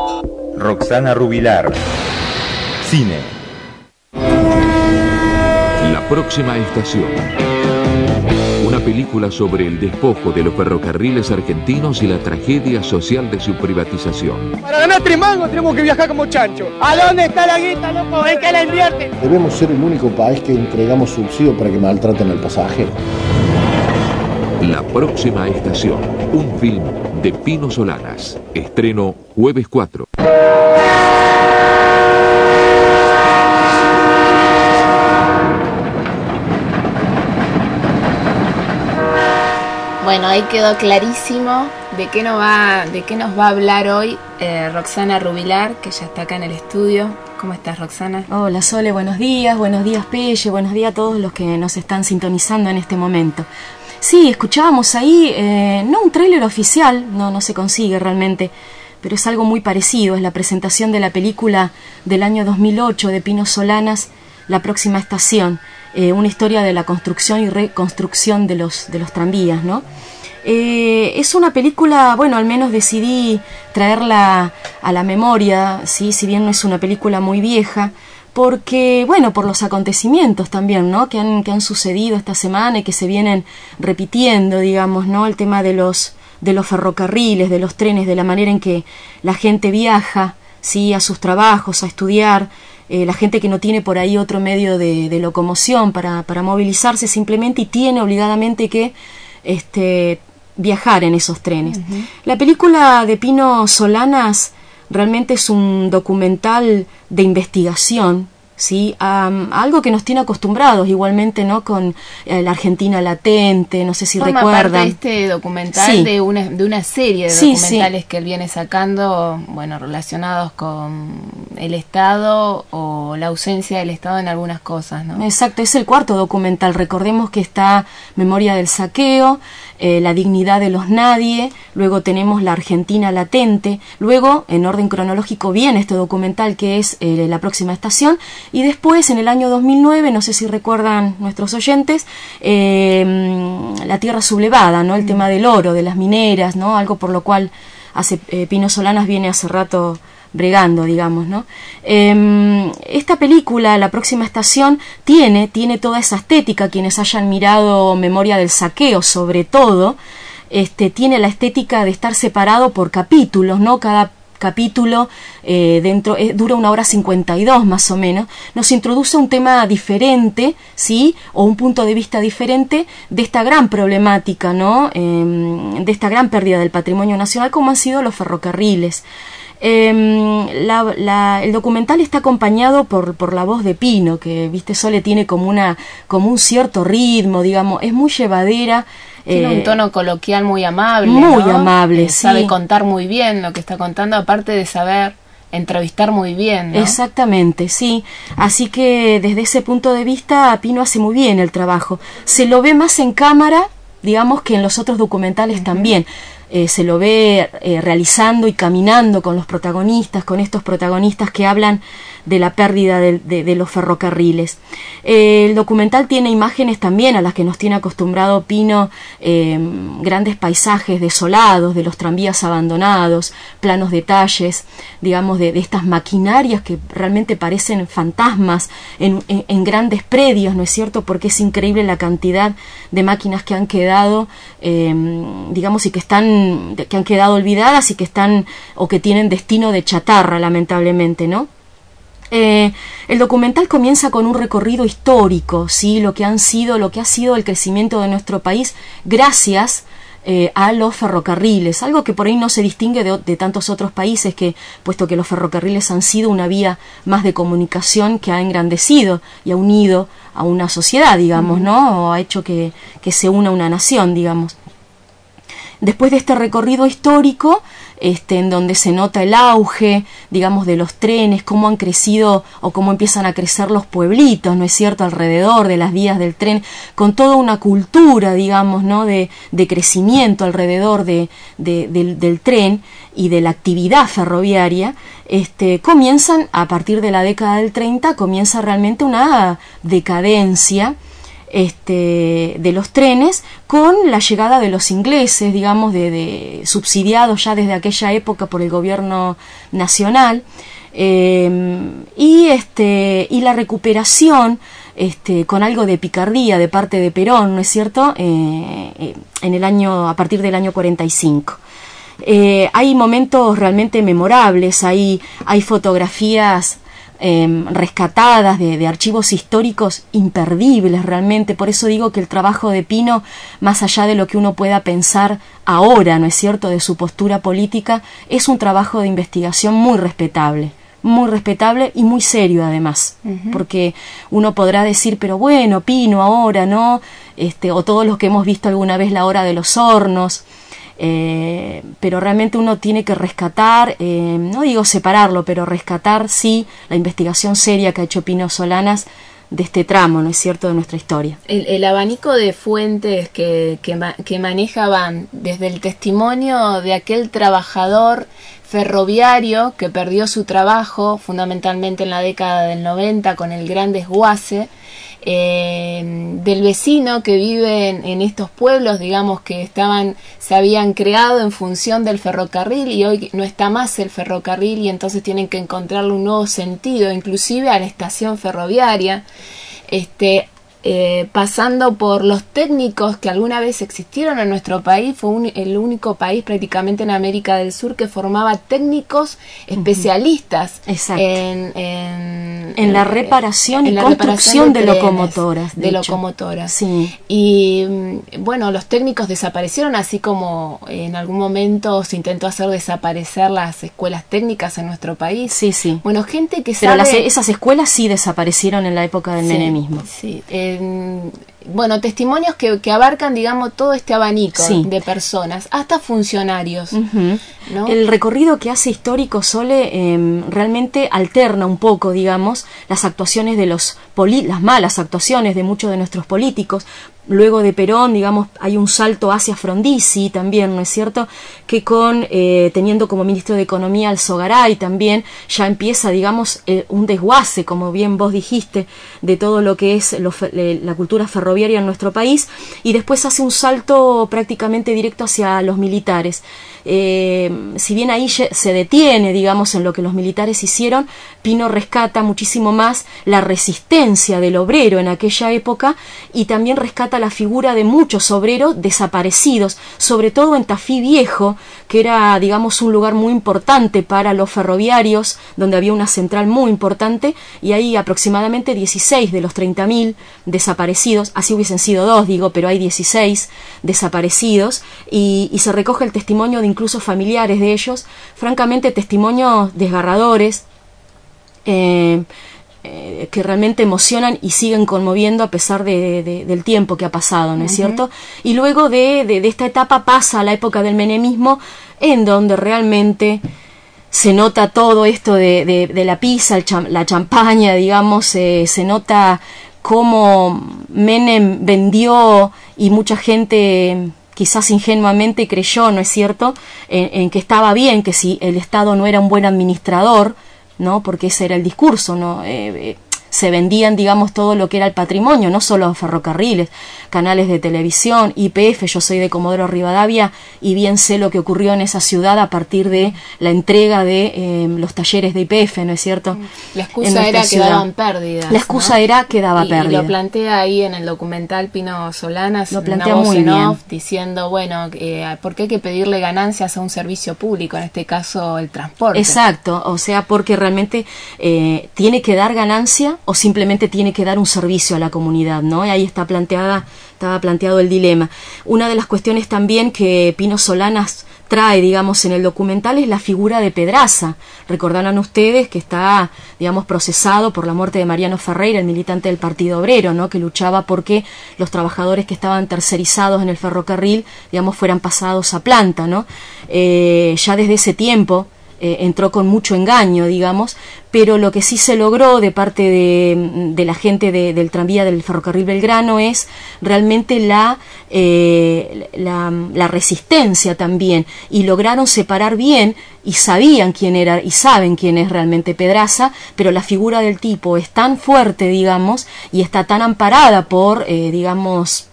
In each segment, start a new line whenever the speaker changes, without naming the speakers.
Roxana Rubilar. Cine.
La próxima estación. Una película sobre el despojo de los ferrocarriles argentinos y la tragedia social de su privatización.
Para ganar 3 mangos tenemos que viajar como chancho. ¿A dónde está la guita, loco? ¿En qué la invierten?
Debemos ser el único país que entregamos subsidio para que maltraten al pasajero.
La próxima estación. Un film de Pino Solanas. Estreno jueves 4.
Bueno, ahí quedó clarísimo de qué nos va a hablar hoy Roxana Rubilar, que ya está acá en el estudio. ¿Cómo estás, Roxana?
Hola, Sole, buenos días Pelle, buenos días a todos los que nos están sintonizando en este momento. Sí, escuchábamos ahí, no un tráiler oficial, no se consigue realmente, pero es algo muy parecido, es la presentación de la película del año 2008 de Pino Solanas, La próxima estación. Una historia de la construcción y reconstrucción de los tranvías, ¿no? Es una película, bueno, al menos decidí traerla a la memoria, ¿sí? Si bien no es una película muy vieja, porque, bueno, por los acontecimientos también, ¿no? Que han sucedido esta semana y que se vienen repitiendo, digamos, ¿no? El tema de los ferrocarriles, de los trenes, de la manera en que la gente viaja, ¿sí? A sus trabajos, a estudiar. La gente que no tiene por ahí otro medio de locomoción para movilizarse simplemente y tiene obligadamente que viajar en esos trenes. Uh-huh. La película de Pino Solanas realmente es un documental de investigación, ¿sí? Algo que nos tiene acostumbrados igualmente, ¿no? Con la Argentina latente, no sé si recuerdan.
Forma parte de este documental, sí, de una serie de documentales que él viene sacando, bueno, relacionados con el Estado o la ausencia del Estado en algunas cosas, ¿no?
Exacto, es el cuarto documental. Recordemos que está Memoria del saqueo, La dignidad de los nadie, luego tenemos La Argentina latente, luego en orden cronológico viene este documental que es La próxima estación, y después en el año 2009, no sé si recuerdan nuestros oyentes, La tierra sublevada, ¿no? El tema del oro, de las mineras, ¿no? Algo por lo cual Pino Solanas viene hace rato bregando, digamos, ¿no? Esta película, La próxima estación, tiene toda esa estética. Quienes hayan mirado Memoria del saqueo, sobre todo, tiene la estética de estar separado por capítulos, ¿no? Cada capítulo dura 1 hora 52 más o menos, nos introduce un tema diferente, ¿sí? O un punto de vista diferente de esta gran problemática, ¿no? De esta gran pérdida del patrimonio nacional como han sido los ferrocarriles. El documental está acompañado por la voz de Pino, que, viste, Sole, tiene como un cierto ritmo, digamos, es muy llevadera.
Tiene un tono coloquial muy amable,
muy
¿no?
amable, sí.
Sabe contar muy bien lo que está contando, aparte de saber entrevistar muy bien, ¿no?
Exactamente, sí. Así que desde ese punto de vista Pino hace muy bien el trabajo. Se lo ve más en cámara, digamos, que en los otros documentales también. Se lo ve realizando y caminando con los protagonistas, con estos protagonistas que hablan de la pérdida de los ferrocarriles. El documental tiene imágenes también a las que nos tiene acostumbrado Pino, grandes paisajes desolados, de los tranvías abandonados, planos detalles, digamos, de estas maquinarias que realmente parecen fantasmas en grandes predios, ¿no es cierto? Porque es increíble la cantidad de máquinas que han quedado, digamos, y que han quedado olvidadas y que están o que tienen destino de chatarra, lamentablemente, ¿no? El documental comienza con un recorrido histórico, ¿sí? Lo que ha sido el crecimiento de nuestro país gracias a los ferrocarriles, algo que por ahí no se distingue de tantos otros países, puesto que los ferrocarriles han sido una vía más de comunicación que ha engrandecido y ha unido a una sociedad, digamos, ¿no? O ha hecho que se una una nación, digamos. Después de este recorrido histórico, en donde se nota el auge, digamos, de los trenes, cómo han crecido o cómo empiezan a crecer los pueblitos, ¿no es cierto?, alrededor de las vías del tren, con toda una cultura, digamos, ¿no?, de crecimiento alrededor del tren y de la actividad ferroviaria, comienzan, a partir de la década del 30, comienza realmente una decadencia de los trenes con la llegada de los ingleses, digamos, subsidiados ya desde aquella época por el gobierno nacional, y la recuperación con algo de picardía de parte de Perón, ¿no es cierto?, a partir del año 45. Hay momentos realmente memorables, hay fotografías rescatadas de archivos históricos imperdibles realmente. Por eso digo que el trabajo de Pino, más allá de lo que uno pueda pensar ahora, ¿no es cierto?, de su postura política, es un trabajo de investigación muy respetable y muy serio además, porque uno podrá decir, pero bueno, Pino ahora, ¿no?, o todos los que hemos visto alguna vez La Hora de los Hornos, pero realmente uno tiene que rescatar, no digo separarlo, pero rescatar sí la investigación seria que ha hecho Pino Solanas de este tramo, ¿no es cierto?, de nuestra historia.
El abanico de fuentes que maneja van desde el testimonio de aquel trabajador ferroviario que perdió su trabajo fundamentalmente en la década del 90 con el gran desguace, del vecino que vive en estos pueblos, digamos, que se habían creado en función del ferrocarril y hoy no está más el ferrocarril y entonces tienen que encontrarle un nuevo sentido, inclusive a la estación ferroviaria, pasando por los técnicos que alguna vez existieron en nuestro país. Fue el único país prácticamente en América del Sur que formaba técnicos especialistas
en la reparación y construcción de locomotoras.
Sí. Y bueno, los técnicos desaparecieron, así como en algún momento se intentó hacer desaparecer las escuelas técnicas en nuestro país.
Sí, sí.
Bueno, gente que
sabe... Pero esas escuelas sí desaparecieron en la época del menemismo.
Sí. Bueno, testimonios que abarcan, digamos, todo este abanico de personas, hasta funcionarios, ¿no?
El recorrido que hace Histórico Sole realmente alterna un poco, digamos, las actuaciones de las malas actuaciones de muchos de nuestros políticos. Luego de Perón, digamos, hay un salto hacia Frondizi también, ¿no es cierto?, que teniendo como ministro de Economía al Sogaray también, ya empieza, digamos, un desguace, como bien vos dijiste, de todo lo que es la cultura ferroviaria en nuestro país, y después hace un salto prácticamente directo hacia los militares. Si bien ahí se detiene, digamos, en lo que los militares hicieron, Pino rescata muchísimo más la resistencia del obrero en aquella época y también rescata la figura de muchos obreros desaparecidos, sobre todo en Tafí Viejo, que era, digamos, un lugar muy importante para los ferroviarios, donde había una central muy importante, y hay aproximadamente 16 de los 30.000 desaparecidos, así hubiesen sido 2, digo, pero hay 16 desaparecidos, y se recoge el testimonio de incluso familiares de ellos, francamente testimonios desgarradores, que realmente emocionan y siguen conmoviendo a pesar del tiempo que ha pasado, ¿no es cierto? Y luego de esta etapa pasa a la época del menemismo, en donde realmente se nota todo esto de la pizza, la champaña, digamos, se nota cómo Menem vendió y mucha gente quizás ingenuamente creyó, ¿no es cierto?, en que estaba bien, que si el Estado no era un buen administrador, ¿no?, porque ese era el discurso, ¿no? Se vendían, digamos, todo lo que era el patrimonio, no solo ferrocarriles, canales de televisión, YPF. Yo soy de Comodoro Rivadavia y bien sé lo que ocurrió en esa ciudad a partir de la entrega de los talleres de YPF, ¿no es cierto?
La excusa era que daban pérdidas.
La excusa era que daba pérdidas.
Y lo plantea ahí en el documental Pino Solanas,
lo plantea
una voz
muy
en
bien,
off, diciendo, bueno, ¿por qué hay que pedirle ganancias a un servicio público, en este caso el transporte?
Exacto, o sea, porque realmente tiene que dar ganancia o simplemente tiene que dar un servicio a la comunidad, ¿no? Y ahí estaba planteado el dilema. Una de las cuestiones también que Pino Solanas trae, digamos, en el documental es la figura de Pedraza. Recordarán ustedes que está, digamos, procesado por la muerte de Mariano Ferreira, el militante del Partido Obrero, ¿no?, que luchaba porque los trabajadores que estaban tercerizados en el ferrocarril, digamos, fueran pasados a planta, ¿no? Ya desde ese tiempo entró con mucho engaño, digamos, pero lo que sí se logró de parte de la gente del tranvía del ferrocarril Belgrano es realmente la resistencia también, y lograron separar bien, y sabían quién era y saben quién es realmente Pedraza, pero la figura del tipo es tan fuerte, digamos, y está tan amparada por, digamos,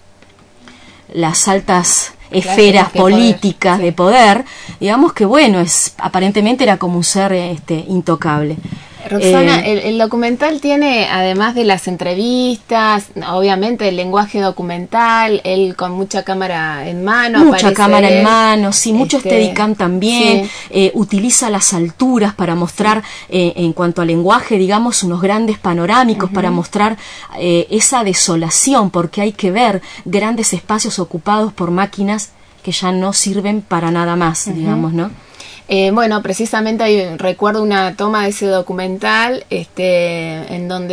las altas esferas políticas de poder, digamos que bueno, aparentemente era como un ser intocable.
Roxana, el documental tiene, además de las entrevistas, obviamente el lenguaje documental, él con mucha cámara en mano.
Mucha cámara en mano, sí, mucho Steadicam también, sí. Utiliza las alturas para mostrar, en cuanto al lenguaje, digamos, unos grandes panorámicos para mostrar esa desolación, porque hay que ver grandes espacios ocupados por máquinas que ya no sirven para nada más, digamos, ¿no?
Bueno, precisamente recuerdo una toma de ese documental en donde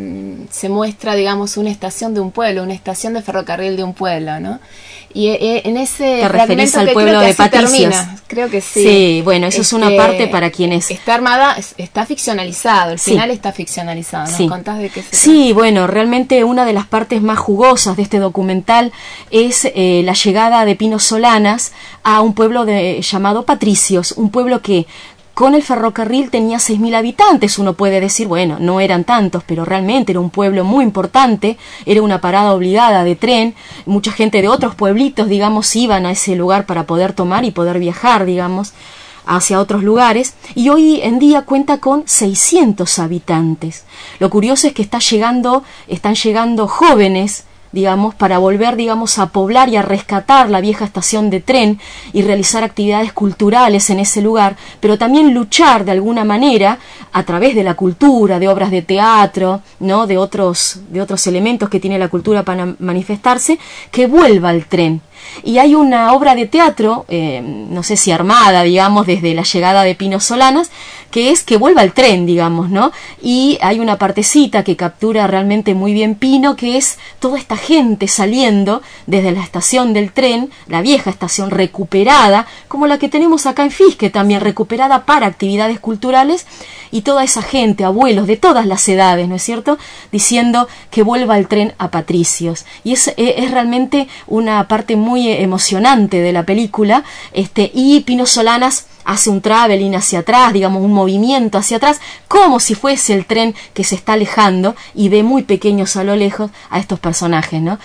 se muestra, digamos, una estación de un pueblo, una estación de ferrocarril de un pueblo, ¿no? Y en ese
te referís al pueblo de Patricios.
Creo que sí.
Sí, bueno, eso es una parte para quienes...
Está armada, está ficcionalizado, el final está ficcionalizado. ¿Nos contás de qué se trata?
Sí, bueno, realmente una de las partes más jugosas de este documental es la llegada de Pino Solanas a un pueblo llamado Patricios, un pueblo que con el ferrocarril tenía 6.000 habitantes. Uno puede decir, bueno, no eran tantos, pero realmente era un pueblo muy importante, era una parada obligada de tren, mucha gente de otros pueblitos, digamos, iban a ese lugar para poder tomar y poder viajar, digamos, hacia otros lugares, y hoy en día cuenta con 600 habitantes. Lo curioso es que están llegando jóvenes, digamos, para volver, digamos, a poblar y a rescatar la vieja estación de tren y realizar actividades culturales en ese lugar, pero también luchar de alguna manera a través de la cultura, de obras de teatro, ¿no? de otros elementos que tiene la cultura para manifestarse, que vuelva el tren. Y hay una obra de teatro, no sé si armada, digamos, desde la llegada de Pino Solanas, que es que vuelva el tren, digamos, ¿no? Y hay una partecita que captura realmente muy bien Pino, que es toda esta gente saliendo desde la estación del tren, la vieja estación recuperada, como la que tenemos acá en Fisque también, recuperada para actividades culturales, y toda esa gente, abuelos de todas las edades, ¿no es cierto?, diciendo que vuelva el tren a Patricios. Y es realmente una parte muy emocionante de la película, y Pino Solanas hace un traveling hacia atrás, digamos, un movimiento hacia atrás, como si fuese el tren que se está alejando y ve muy pequeños a lo lejos a estos personajes, ¿no?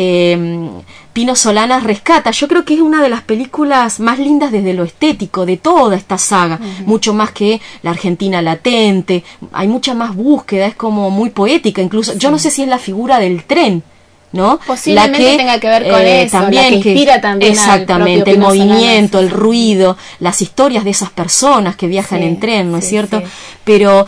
Pino Solanas rescata, yo creo que es una de las películas más lindas desde lo estético de toda esta saga, mucho más que La Argentina Latente, hay mucha más búsqueda, es como muy poética, incluso, yo no sé si es la figura del tren, ¿no?
Posiblemente tenga que ver con eso, también, la que inspira también
exactamente, el movimiento, el ruido, las historias de esas personas que viajan en tren, ¿no es cierto? Sí. Pero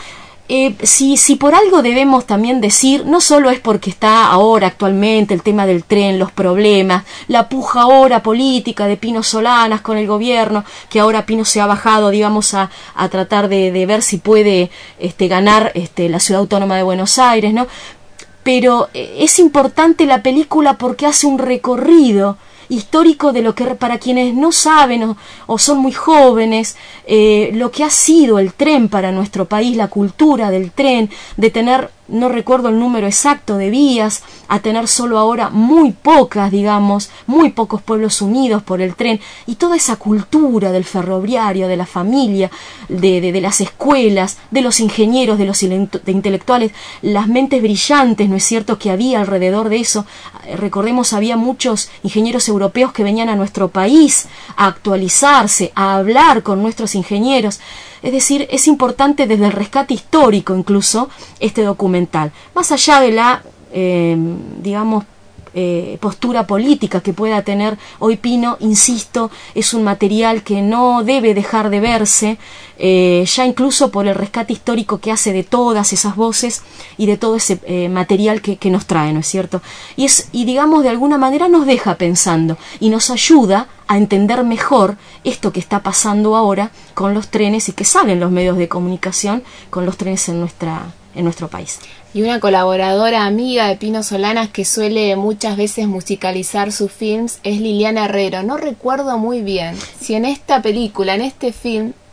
si por algo debemos también decir, no solo es porque está ahora actualmente el tema del tren, los problemas, la puja ahora política de Pino Solanas con el gobierno, que ahora Pino se ha bajado, digamos, a tratar de ver si puede ganar la Ciudad Autónoma de Buenos Aires, ¿no? Pero es importante la película porque hace un recorrido histórico de lo que, para quienes no saben o son muy jóvenes, lo que ha sido el tren para nuestro país, la cultura del tren, de tener, no recuerdo el número exacto de vías, a tener solo ahora muy pocas, digamos, muy pocos pueblos unidos por el tren, y toda esa cultura del ferroviario, de la familia, de las escuelas, de los ingenieros, de los intelectuales, las mentes brillantes, ¿no es cierto?, que había alrededor de eso. Recordemos, había muchos ingenieros europeos que venían a nuestro país a actualizarse, a hablar con nuestros ingenieros. Es decir, es importante desde el rescate histórico incluso este documental, más allá de la, digamos, postura política que pueda tener hoy Pino. Insisto, es un material que no debe dejar de verse, ya incluso por el rescate histórico que hace de todas esas voces y de todo ese material que nos trae, ¿no es cierto? Y digamos, de alguna manera nos deja pensando y nos ayuda a entender mejor esto que está pasando ahora con los trenes y que salen los medios de comunicación con los trenes en nuestro país.
Y una colaboradora amiga de Pino Solanas que suele muchas veces musicalizar sus films es Liliana Herrero. No recuerdo muy bien si en esta película, en este film,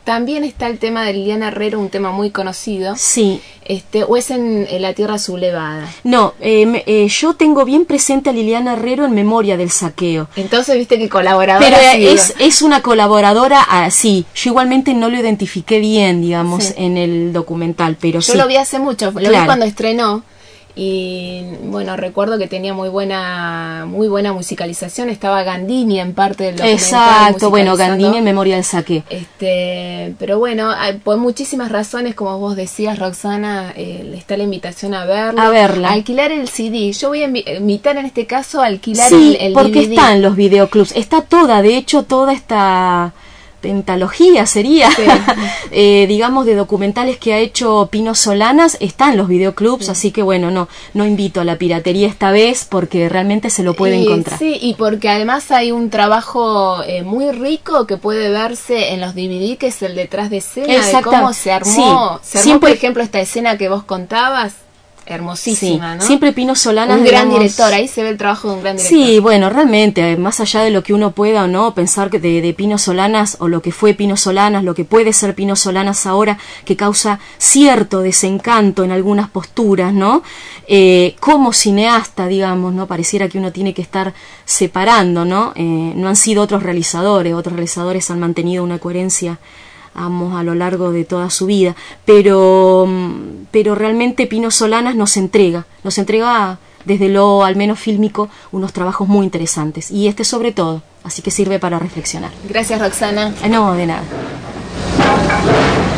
también está el tema de Liliana Herrero, un tema muy conocido.
Sí.
¿O es en La Tierra Sublevada?
No, yo tengo bien presente a Liliana Herrero en Memoria del Saqueo.
Entonces, viste que colaboradora.
Pero es una colaboradora, sí. Yo igualmente no lo identifiqué bien, digamos, en el documental, pero
yo
sí.
Lo vi hace mucho, lo vi cuando estrenó. Y bueno, recuerdo que tenía muy buena musicalización. Estaba Gandini en parte del documental.
Exacto, bueno, Gandini en Memoria del Saqueo.
Pero bueno, por muchísimas razones, como vos decías, Roxana, está la invitación a verla. A alquilar el CD. Yo voy a invitar en este caso a alquilar el
porque
DVD.
Están los videoclubs. Está de hecho, toda esta pentalogía sería, digamos, de documentales que ha hecho Pino Solanas, está en los videoclubs, así que bueno, no invito a la piratería esta vez porque realmente se lo puede encontrar.
Sí, y porque además hay un trabajo muy rico que puede verse en los DVD, que es el detrás de escena, de cómo se armó. Se armó,
siempre,
por ejemplo, esta escena que vos contabas. Hermosísima,
sí,
¿no?
Siempre Pino Solanas,
un gran director, ahí se ve el trabajo de un gran director.
Sí, bueno, realmente, más allá de lo que uno pueda o no pensar que de Pino Solanas, o lo que fue Pino Solanas, lo que puede ser Pino Solanas ahora, que causa cierto desencanto en algunas posturas, ¿no? Como cineasta, digamos, ¿no? Pareciera que uno tiene que estar separando, ¿no? No han sido otros realizadores han mantenido una coherencia a lo largo de toda su vida, pero realmente Pino Solanas nos entrega desde lo al menos fílmico unos trabajos muy interesantes, y este sobre todo, así que sirve para reflexionar.
Gracias, Roxana.
No, de nada.